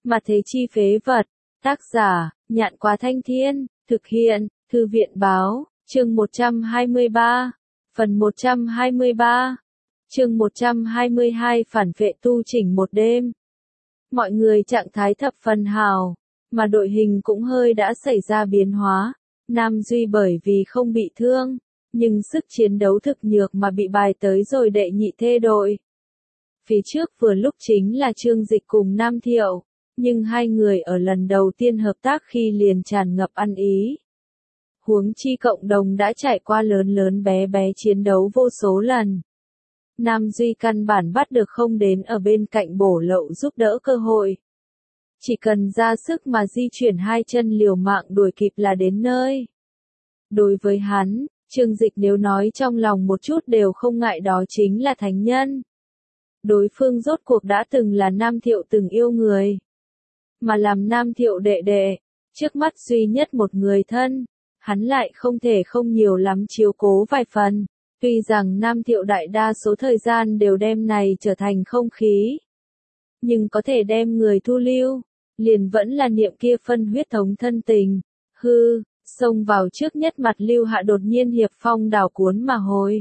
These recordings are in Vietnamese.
Mà thế chi phế vật. Tác giả, Nhạn Quá Thanh Thiên, thực hiện, Thư viện báo, chương 123, phần 123, chương 122 phản vệ tu chỉnh một đêm. Mọi người trạng thái thập phần hào, mà đội hình cũng hơi đã xảy ra biến hóa. Nam Duy bởi vì không bị thương, nhưng sức chiến đấu thực nhược mà bị bài tới rồi đệ nhị thê đội. Phía trước vừa lúc chính là Trương Dịch cùng Nam Thiệu, nhưng hai người ở lần đầu tiên hợp tác khi liền tràn ngập ăn ý. Huống chi cộng đồng đã trải qua lớn lớn bé bé chiến đấu vô số lần. Nam Duy căn bản bắt được không đến ở bên cạnh bổ lậu giúp đỡ cơ hội. Chỉ cần ra sức mà di chuyển hai chân liều mạng đuổi kịp là đến nơi. Đối với hắn, Trương Dịch nếu nói trong lòng một chút đều không ngại đó chính là thánh nhân. Đối phương rốt cuộc đã từng là Nam Thiệu từng yêu người. Mà làm Nam Thiệu đệ đệ, trước mắt duy nhất một người thân, hắn lại không thể không nhiều lắm chiếu cố vài phần. Tuy rằng Nam Thiệu đại đa số thời gian đều đem này trở thành không khí. Nhưng có thể đem người thu lưu, liền vẫn là niệm kia phân huyết thống thân tình. Xông vào trước nhất mặt Lưu Hạ đột nhiên hiệp phong đảo cuốn mà hồi.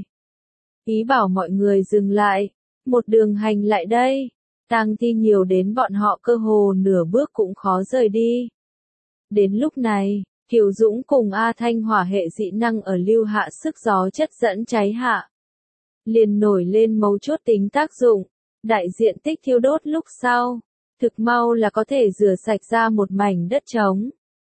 Ý bảo mọi người dừng lại, một đường hành lại đây. Tang thi nhiều đến bọn họ cơ hồ nửa bước cũng khó rời đi. Đến lúc này, Kiều Dũng cùng A Thanh hỏa hệ dị năng ở Lưu Hạ sức gió chất dẫn cháy hạ. Liền nổi lên mấu chốt tính tác dụng, đại diện tích thiêu đốt lúc sau, thực mau là có thể rửa sạch ra một mảnh đất trống.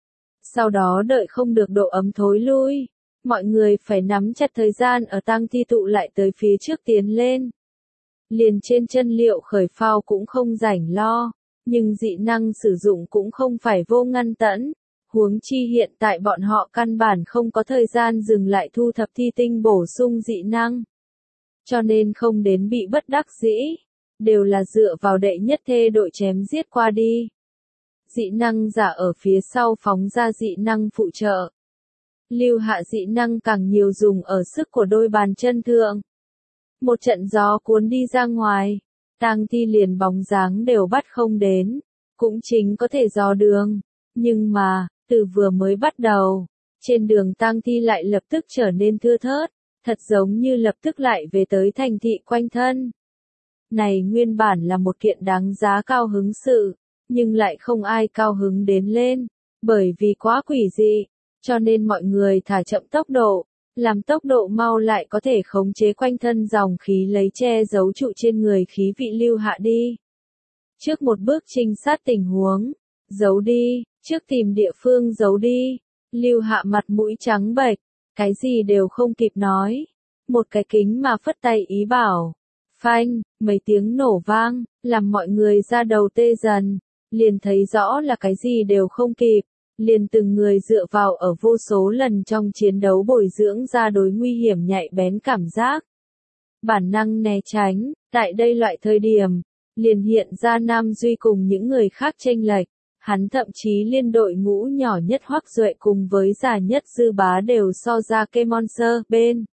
Sau đó đợi không được độ ấm thối lui, mọi người phải nắm chặt thời gian ở tang thi tụ lại tới phía trước tiến lên. Liền trên chân liệu khởi phao cũng không rảnh lo, nhưng dị năng sử dụng cũng không phải vô ngăn tẫn. Huống chi hiện tại bọn họ căn bản không có thời gian dừng lại thu thập thi tinh bổ sung dị năng. Cho nên không đến bị bất đắc dĩ, đều là dựa vào đệ nhất thê đội chém giết qua đi. Dị năng giả ở phía sau phóng ra dị năng phụ trợ. Lưu Hạ dị năng càng nhiều dùng ở sức của đôi bàn chân thượng. Một trận gió cuốn đi ra ngoài, tang thi liền bóng dáng đều bắt không đến, cũng chính có thể dò đường. Nhưng mà, từ vừa mới bắt đầu, trên đường tang thi lại lập tức trở nên thưa thớt, thật giống như lập tức lại về tới thành thị quanh thân. Này nguyên bản là một kiện đáng giá cao hứng sự, nhưng lại không ai cao hứng đến lên, bởi vì quá quỷ dị, cho nên mọi người thả chậm tốc độ, làm tốc độ mau lại có thể khống chế quanh thân dòng khí lấy che giấu trụ trên người khí vị Lưu Hạ đi. Trước một bước trinh sát tình huống, giấu đi, trước tìm địa phương giấu đi, Lưu Hạ mặt mũi trắng bệch, cái gì đều không kịp nói. Một cái kính mà phất tay ý bảo. Phanh, mấy tiếng nổ vang, làm mọi người ra đầu tê dần, liền thấy rõ là cái gì đều không kịp, liền từng người dựa vào ở vô số lần trong chiến đấu bồi dưỡng ra đối nguy hiểm nhạy bén cảm giác. Bản năng né tránh, tại đây loại thời điểm, liền hiện ra Nam Duy cùng những người khác chênh lệch. Hắn thậm chí liên đội ngũ nhỏ nhất Hoắc Duệ cùng với già nhất Dư Bá đều so ra cây monster bên.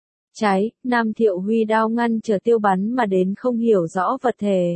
Trái, Nam Thiệu huy đao ngăn trở tiêu bắn mà đến không hiểu rõ vật thể.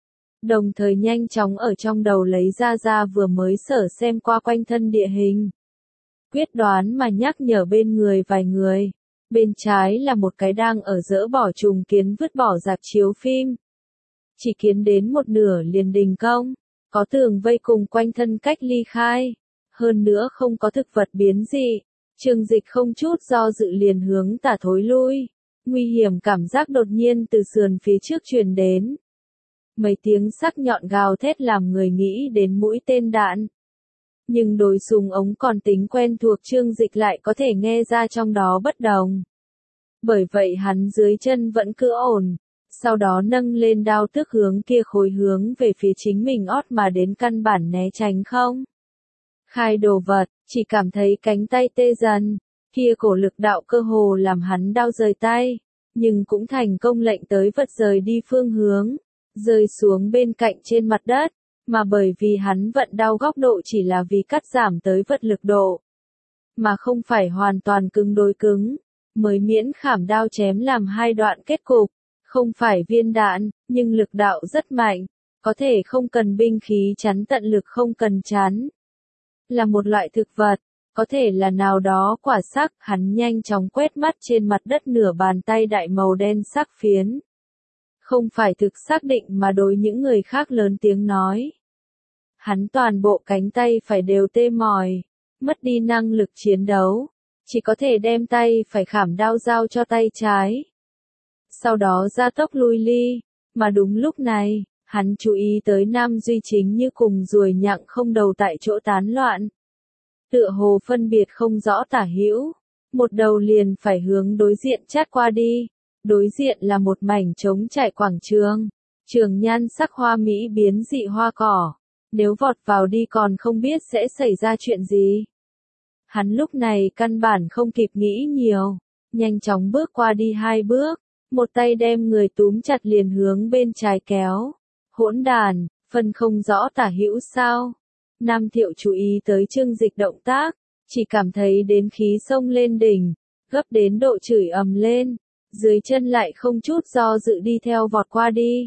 Đồng thời nhanh chóng ở trong đầu lấy ra vừa mới sở xem qua quanh thân địa hình. Quyết đoán mà nhắc nhở bên người vài người. Bên trái là một cái đang ở dỡ bỏ trùng kiến vứt bỏ rạp chiếu phim. Chỉ kiến đến một nửa liền đình công. Có tường vây cùng quanh thân cách ly khai. Hơn nữa không có thực vật biến dị. Trương Dịch không chút do dự liền hướng tả thối lui. Nguy hiểm cảm giác đột nhiên từ sườn phía trước truyền đến. Mấy tiếng sắc nhọn gào thét làm người nghĩ đến mũi tên đạn. Nhưng đối súng ống còn tính quen thuộc Trương Dịch lại có thể nghe ra trong đó bất đồng. Bởi vậy hắn dưới chân vẫn cứ ổn. Sau đó nâng lên đao tức hướng kia khối hướng về phía chính mình ót mà đến căn bản né tránh không. Khai đồ vật, chỉ cảm thấy cánh tay tê dần, kia cổ lực đạo cơ hồ làm hắn đau rời tay, nhưng cũng thành công lệnh tới vật rời đi phương hướng, rơi xuống bên cạnh trên mặt đất, mà bởi vì hắn vận đau góc độ chỉ là vì cắt giảm tới vật lực độ, mà không phải hoàn toàn cứng đối cứng, mới miễn khảm đao chém làm hai đoạn kết cục. Không phải viên đạn, nhưng lực đạo rất mạnh, có thể không cần binh khí chắn, tận lực không cần chắn. Là một loại thực vật, có thể là nào đó quả sắc, hắn nhanh chóng quét mắt trên mặt đất nửa bàn tay đại màu đen sắc phiến. Không phải thực xác định mà đối những người khác lớn tiếng nói. Hắn toàn bộ cánh tay phải đều tê mỏi, mất đi năng lực chiến đấu, chỉ có thể đem tay phải khảm đao giao cho tay trái. Sau đó ra tốc lui ly, mà đúng lúc này, hắn chú ý tới Nam Duy chính như cùng ruồi nhặng không đầu tại chỗ tán loạn. Tựa hồ phân biệt không rõ tả hữu, một đầu liền phải hướng đối diện chát qua đi. Đối diện là một mảnh trống trải quảng trường, trường nhan sắc hoa mỹ biến dị hoa cỏ. Nếu vọt vào đi còn không biết sẽ xảy ra chuyện gì. Hắn lúc này căn bản không kịp nghĩ nhiều, nhanh chóng bước qua đi 2 bước, một tay đem người túm chặt liền hướng bên trái kéo. Hỗn đàn, phân không rõ tả hữu sao. Nam Thiệu chú ý tới Trương Dịch động tác, chỉ cảm thấy đến khí sông lên đỉnh, gấp đến độ chửi ầm lên, dưới chân lại không chút do dự đi theo vọt qua đi.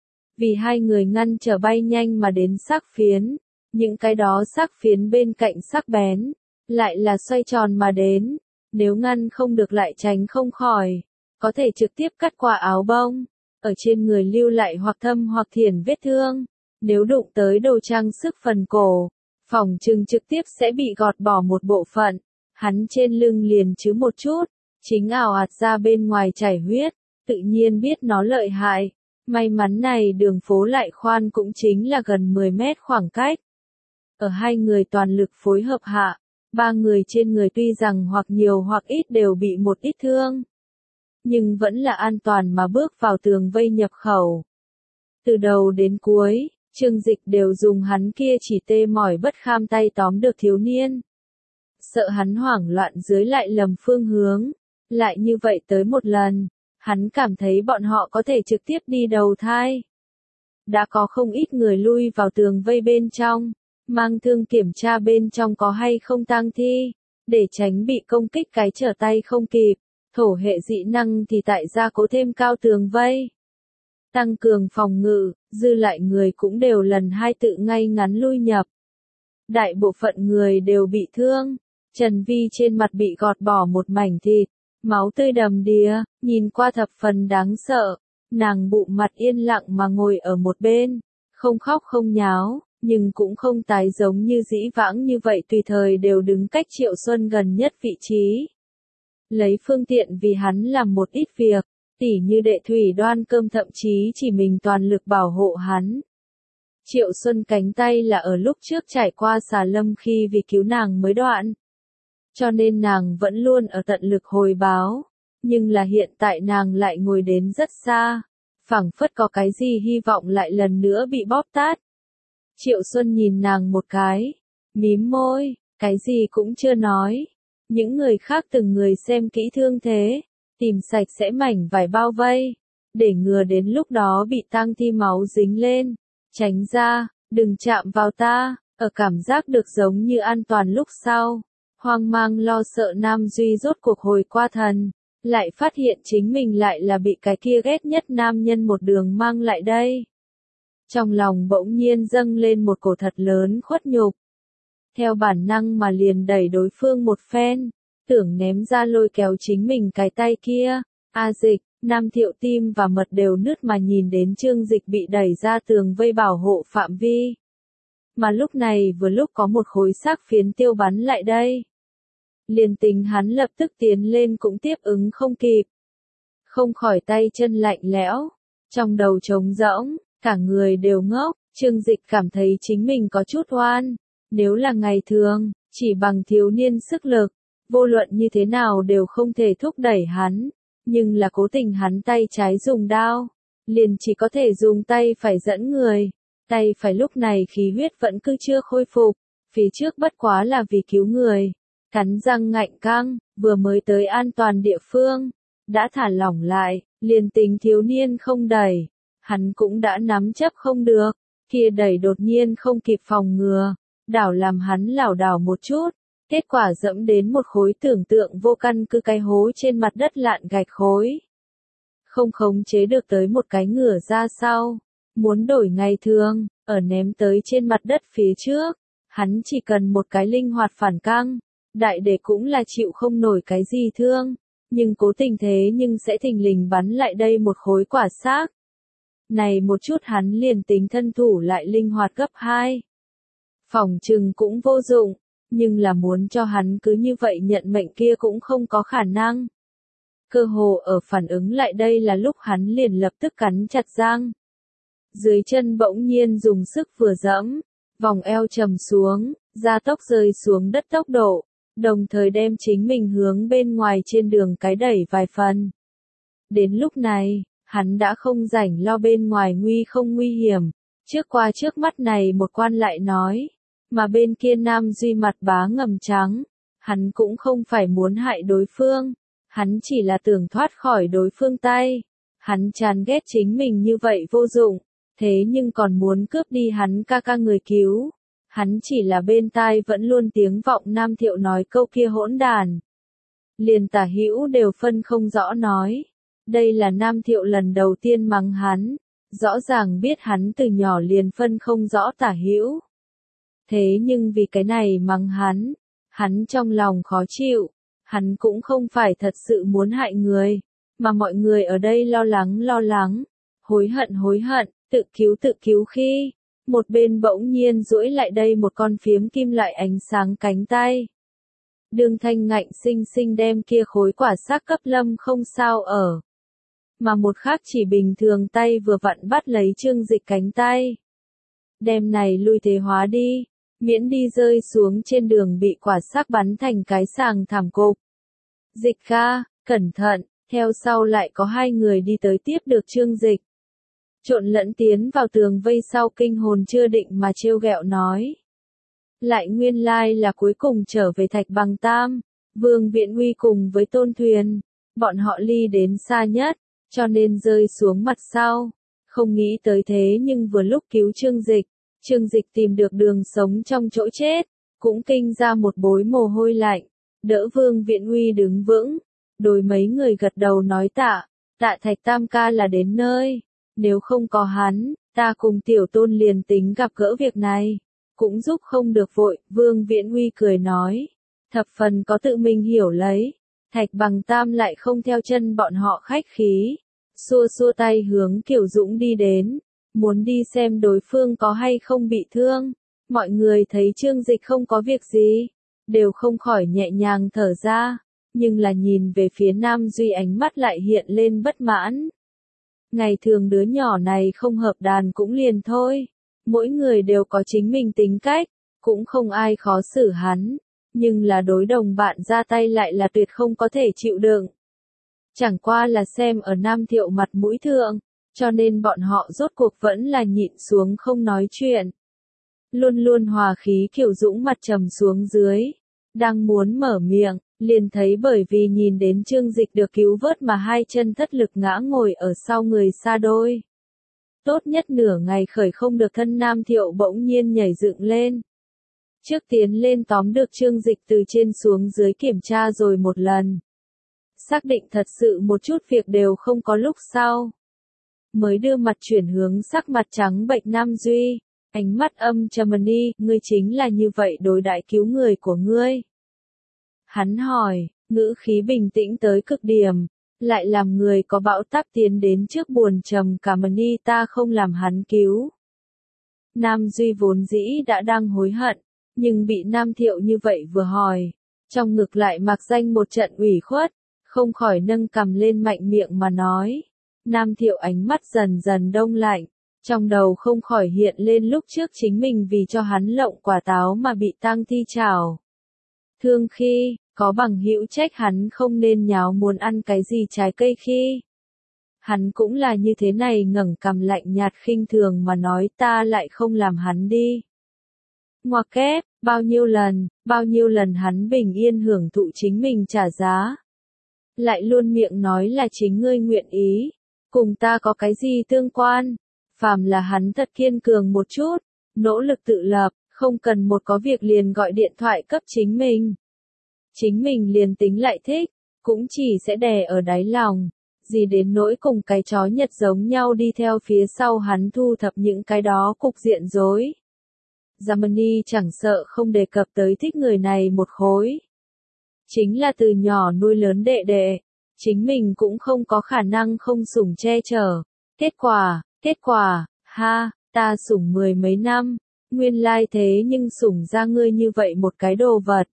Vì hai người ngăn trở bay nhanh mà đến sắc phiến, những cái đó sắc phiến bên cạnh sắc bén, lại là xoay tròn mà đến, nếu ngăn không được lại tránh không khỏi, có thể trực tiếp cắt qua áo bông, ở trên người lưu lại hoặc thâm hoặc thiển vết thương, nếu đụng tới đồ trang sức phần cổ, phỏng chừng trực tiếp sẽ bị gọt bỏ một bộ phận, hắn trên lưng liền chứ một chút, chính ào ạt ra bên ngoài chảy huyết, tự nhiên biết nó lợi hại. May mắn này đường phố lại khoan cũng chính là gần 10 mét khoảng cách. Ở hai người toàn lực phối hợp hạ, 3 người trên người tuy rằng hoặc nhiều hoặc ít đều bị một ít thương, nhưng vẫn là an toàn mà bước vào tường vây nhập khẩu. Từ đầu đến cuối, Trương Dịch đều dùng hắn kia chỉ tê mỏi bất kham tay tóm được thiếu niên. Sợ hắn hoảng loạn dưới lại lầm phương hướng, lại như vậy tới một lần. Hắn cảm thấy bọn họ có thể trực tiếp đi đầu thai. Đã có không ít người lui vào tường vây bên trong, mang thương kiểm tra bên trong có hay không tang thi, để tránh bị công kích cái trở tay không kịp. Thổ hệ dị năng thì tại gia cố thêm cao tường vây, tăng cường phòng ngự, dư lại người cũng đều lần 2 tự ngay ngắn lui nhập. Đại bộ phận người đều bị thương, Trần Vi trên mặt bị gọt bỏ một mảnh thịt. Máu tươi đầm đìa, nhìn qua thập phần đáng sợ, nàng bụng mặt yên lặng mà ngồi ở một bên, không khóc không nháo, nhưng cũng không tái giống như dĩ vãng như vậy tùy thời đều đứng cách Triệu Xuân gần nhất vị trí. Lấy phương tiện vì hắn làm một ít việc, tỉ như đệ thủy đoan cơm thậm chí chỉ mình toàn lực bảo hộ hắn. Triệu Xuân cánh tay là ở lúc trước trải qua xà lâm khi vì cứu nàng mới đoạn. Cho nên nàng vẫn luôn ở tận lực hồi báo, nhưng là hiện tại nàng lại ngồi đến rất xa, phảng phất có cái gì hy vọng lại lần nữa bị bóp tát. Triệu Xuân nhìn nàng một cái, mím môi, cái gì cũng chưa nói. Những người khác từng người xem kỹ thương thế, tìm sạch sẽ mảnh vải bao vây, để ngừa đến lúc đó bị tang thi máu dính lên. Tránh ra, đừng chạm vào ta, ở cảm giác được giống như an toàn lúc sau. Hoang mang lo sợ Nam Duy rốt cuộc hồi qua thần, lại phát hiện chính mình lại là bị cái kia ghét nhất nam nhân một đường mang lại đây. Trong lòng bỗng nhiên dâng lên một cổ thật lớn khuất nhục. Theo bản năng mà liền đẩy đối phương một phen, tưởng ném ra lôi kéo chính mình cái tay kia. A Dịch, Nam Thiệu tim và mật đều nứt mà nhìn đến Trương Dịch bị đẩy ra tường vây bảo hộ phạm vi. Mà lúc này vừa lúc có một khối xác phiến tiêu bắn lại đây. Liền tính hắn lập tức tiến lên cũng tiếp ứng không kịp. Không khỏi tay chân lạnh lẽo, trong đầu trống rỗng, cả người đều ngốc, Trương Dịch cảm thấy chính mình có chút oan. Nếu là ngày thường, chỉ bằng thiếu niên sức lực, vô luận như thế nào đều không thể thúc đẩy hắn. Nhưng là cố tình hắn tay trái dùng đao, liền chỉ có thể dùng tay phải dẫn người. Tay phải lúc này khí huyết vẫn cứ chưa khôi phục, phía trước bất quá là vì cứu người. Cắn răng ngạnh căng, vừa mới tới an toàn địa phương, đã thả lỏng lại, liền tính thiếu niên không đẩy, hắn cũng đã nắm chấp không được, kia đẩy đột nhiên không kịp phòng ngừa, đảo làm hắn lảo đảo một chút, kết quả dẫm đến một khối tưởng tượng vô căn cứ cái hố trên mặt đất lạn gạch khối. Không khống chế được tới một cái ngửa ra sau, Muốn đổi ngày thường, ở ném tới trên mặt đất phía trước, hắn chỉ cần một cái linh hoạt phản căng, đại để cũng là chịu không nổi cái gì thương, nhưng cố tình thế nhưng sẽ thình lình bắn lại đây một khối quả xác. Này một chút hắn liền tính thân thủ lại linh hoạt gấp 2. Phỏng chừng cũng vô dụng, nhưng là muốn cho hắn cứ như vậy nhận mệnh kia cũng không có khả năng. Cơ hồ ở phản ứng lại đây là lúc hắn liền lập tức cắn chặt răng. Dưới chân bỗng nhiên dùng sức vừa dẫm, vòng eo trầm xuống, gia tốc rơi xuống đất tốc độ, đồng thời đem chính mình hướng bên ngoài trên đường cái đẩy vài phần. Đến lúc này, hắn đã không rảnh lo bên ngoài nguy không nguy hiểm, trước qua trước mắt này một quan lại nói, mà bên kia Nam Duy mặt bá ngầm trắng, hắn cũng không phải muốn hại đối phương, hắn chỉ là tưởng thoát khỏi đối phương tay, hắn chán ghét chính mình như vậy vô dụng, thế nhưng còn muốn cướp đi hắn ca ca người cứu. Hắn chỉ là bên tai vẫn luôn tiếng vọng Nam Thiệu nói câu kia hỗn đàn. Liền tả hữu đều phân không rõ nói. Đây là Nam Thiệu lần đầu tiên mắng hắn. Rõ ràng biết hắn từ nhỏ liền phân không rõ tả hữu. Thế nhưng vì cái này mắng hắn trong lòng khó chịu. Hắn cũng không phải thật sự muốn hại người. Mà mọi người ở đây lo lắng. Hối hận, tự cứu khi. Một bên bỗng nhiên duỗi lại đây một con phiếm kim loại ánh sáng cánh tay. Đường Thanh ngạnh xinh xinh đem kia khối quả xác cấp Lâm không sao ở. Mà một khác chỉ bình thường tay vừa vặn bắt lấy Trương Dịch cánh tay. Đem này lui thế hóa đi, miễn đi rơi xuống trên đường bị quả xác bắn thành cái sàng thảm cục. Dịch ca, cẩn thận, theo sau lại có 2 người đi tới tiếp được Trương Dịch. Trộn lẫn tiến vào tường vây sau kinh hồn chưa định mà trêu ghẹo nói. Lại nguyên lai là cuối cùng trở về Thạch Bằng Tam, Vương Viễn Uy cùng với Tôn Thuyền, bọn họ ly đến xa nhất, cho nên rơi xuống mặt sau, không nghĩ tới thế nhưng vừa lúc cứu Trương Dịch tìm được đường sống trong chỗ chết, cũng kinh ra một bối mồ hôi lạnh, đỡ Vương Viễn Uy đứng vững, đối mấy người gật đầu nói tạ Thạch Tam ca là đến nơi. Nếu không có hắn, ta cùng Tiểu Tôn liền tính gặp gỡ việc này, cũng giúp không được vội, Vương Viễn Uy cười nói. Thập phần có tự mình hiểu lấy, Thạch Bằng Tam lại không theo chân bọn họ khách khí, xua tay hướng Kiều Dũng đi đến, muốn đi xem đối phương có hay không bị thương. Mọi người thấy Trương Dịch không có việc gì, đều không khỏi nhẹ nhàng thở ra, nhưng là nhìn về phía Nam Duy ánh mắt lại hiện lên bất mãn. Ngày thường đứa nhỏ này không hợp đàn cũng liền thôi, mỗi người đều có chính mình tính cách, cũng không ai khó xử hắn, nhưng là đối đồng bạn ra tay lại là tuyệt không có thể chịu đựng. Chẳng qua là xem ở Nam Thiệu mặt mũi thượng, cho nên bọn họ rốt cuộc vẫn là nhịn xuống không nói chuyện. Luôn luôn hòa khí Kiều Dũng mặt trầm xuống dưới, đang muốn mở miệng, liền thấy bởi vì nhìn đến Trương Dịch được cứu vớt mà 2 chân thất lực ngã ngồi ở sau người xa đôi. Tốt nhất nửa ngày khởi không được thân Nam Thiệu bỗng nhiên nhảy dựng lên. Trước tiến lên tóm được Trương Dịch từ trên xuống dưới kiểm tra rồi một lần. Xác định thật sự một chút việc đều không có lúc sau. Mới đưa mặt chuyển hướng sắc mặt trắng bệch Nam Duy, ánh mắt âm trầm đi, ngươi chính là như vậy đối đãi cứu người của ngươi. Hắn hỏi, ngữ khí bình tĩnh tới cực điểm, lại làm người có bão táp tiến đến trước buồn trầm cả ni ta không làm hắn cứu. Nam Duy vốn dĩ đã đang hối hận, nhưng bị Nam Thiệu như vậy vừa hỏi, trong ngực lại mặc danh một trận ủy khuất, không khỏi nâng cằm lên mạnh miệng mà nói. Nam Thiệu ánh mắt dần dần đông lạnh, trong đầu không khỏi hiện lên lúc trước chính mình vì cho hắn lộng quả táo mà bị tang thi chảo. Thương khi, có bằng hữu trách hắn không nên nháo muốn ăn cái gì trái cây khi. Hắn cũng là như thế này ngẩng cằm lạnh nhạt khinh thường mà nói ta lại không làm hắn đi. Ngoặc kép, bao nhiêu lần hắn bình yên hưởng thụ chính mình trả giá. Lại luôn miệng nói là chính ngươi nguyện ý, cùng ta có cái gì tương quan, phàm là hắn thật kiên cường một chút, nỗ lực tự lập, không cần một có việc liền gọi điện thoại cấp chính mình. Chính mình liền tính lại thích, cũng chỉ sẽ đè ở đáy lòng, gì đến nỗi cùng cái chó Nhật giống nhau đi theo phía sau hắn thu thập những cái đó cục diện rối. Germany chẳng sợ không đề cập tới thích người này một khối. Chính là từ nhỏ nuôi lớn đệ đệ, chính mình cũng không có khả năng không sủng che chở. Kết quả, ha, ta sủng mười mấy năm, nguyên lai thế nhưng sủng ra ngươi như vậy một cái đồ vật.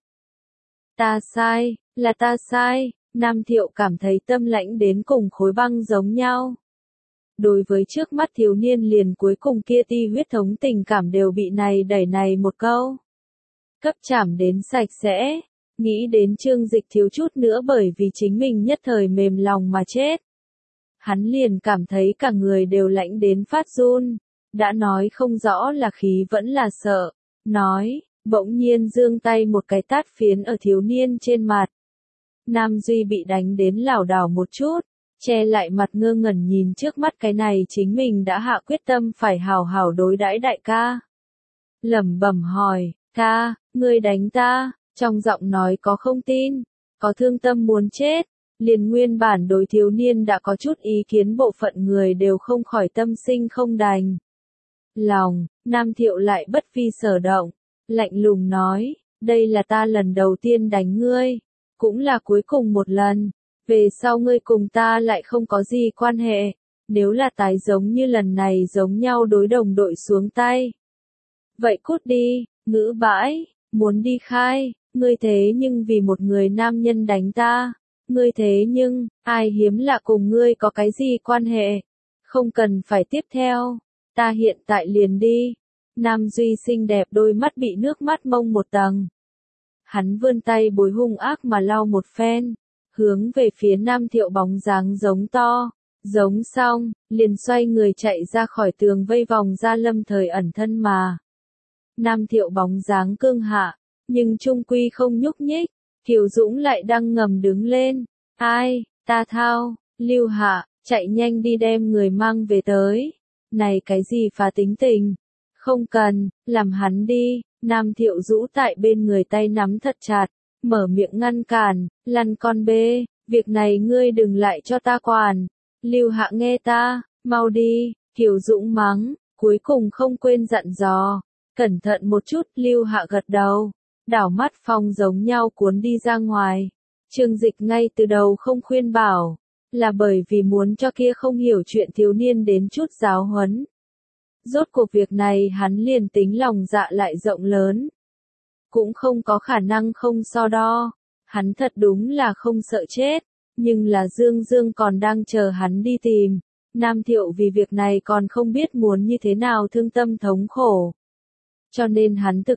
Ta sai, là ta sai, Nam Thiệu cảm thấy tâm lãnh đến cùng khối băng giống nhau. Đối với trước mắt thiếu niên liền cuối cùng kia ti huyết thống tình cảm đều bị này đẩy này một câu. Cấp chảm đến sạch sẽ, nghĩ đến Trương Dịch thiếu chút nữa bởi vì chính mình nhất thời mềm lòng mà chết. Hắn liền cảm thấy cả người đều lạnh đến phát run, đã nói không rõ là khí vẫn là sợ, nói, bỗng nhiên giương tay một cái tát phiến ở thiếu niên trên mặt. Nam Duy bị đánh đến lảo đảo một chút, che lại mặt ngơ ngẩn nhìn trước mắt cái này chính mình đã hạ quyết tâm phải hào hào đối đãi đại ca. Lẩm bẩm hỏi, ca, ngươi đánh ta, trong giọng nói có không tin, có thương tâm muốn chết, liền nguyên bản đối thiếu niên đã có chút ý kiến bộ phận người đều không khỏi tâm sinh không đành. Lòng, Nam Thiệu lại bất vi sở động, lạnh lùng nói, đây là ta lần đầu tiên đánh ngươi, cũng là cuối cùng một lần, về sau ngươi cùng ta lại không có gì quan hệ, nếu là tái giống như lần này giống nhau đối đồng đội xuống tay. Vậy cút đi, ngữ bãi, muốn đi khai, ngươi thế nhưng vì một người nam nhân đánh ta, ngươi thế nhưng, ai hiếm lạ cùng ngươi có cái gì quan hệ, không cần phải tiếp theo, ta hiện tại liền đi. Nam Duy xinh đẹp đôi mắt bị nước mắt mông một tầng. Hắn vươn tay bối hung ác mà lau một phen, hướng về phía Nam Thiệu bóng dáng giống to, giống xong, liền xoay người chạy ra khỏi tường vây vòng ra lâm thời ẩn thân mà. Nam Thiệu bóng dáng cương hạ, nhưng trung quy không nhúc nhích, Kiều Dũng lại đang ngầm đứng lên, ai, ta thao, Lưu Hạ, chạy nhanh đi đem người mang về tới, này cái gì phá tính tình, không cần, làm hắn đi. Nam Thiệu rũ tại bên người tay nắm thật chặt, mở miệng ngăn cản, lăn con bê, việc này ngươi đừng lại cho ta quản. Lưu Hạ nghe ta, mau đi, Kiều Dũng mắng, cuối cùng không quên dặn dò, cẩn thận một chút. Lưu Hạ gật đầu, đảo mắt phong giống nhau cuốn đi ra ngoài. Trương Dịch ngay từ đầu không khuyên bảo, là bởi vì muốn cho kia không hiểu chuyện thiếu niên đến chút giáo huấn. Rốt cuộc việc này hắn liền tính lòng dạ lại rộng lớn, cũng không có khả năng không so đo, hắn thật đúng là không sợ chết, nhưng là Dương còn đang chờ hắn đi tìm, Nam Thiệu vì việc này còn không biết muốn như thế nào thương tâm thống khổ. Cho nên hắn tức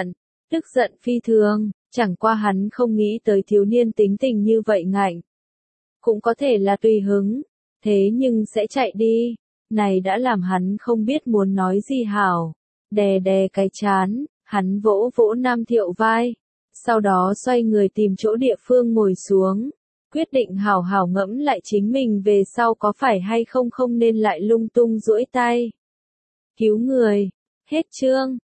giận phi thường, chẳng qua hắn không nghĩ tới thiếu niên tính tình như vậy ngạnh. Cũng có thể là tùy hứng, thế nhưng sẽ chạy đi. Này đã làm hắn không biết muốn nói gì hảo, đè cái chán, hắn vỗ vỗ Nam Thiệu vai, sau đó xoay người tìm chỗ địa phương ngồi xuống, quyết định hảo hảo ngẫm lại chính mình về sau có phải hay không nên lại lung tung duỗi tay. Cứu người, hết chương.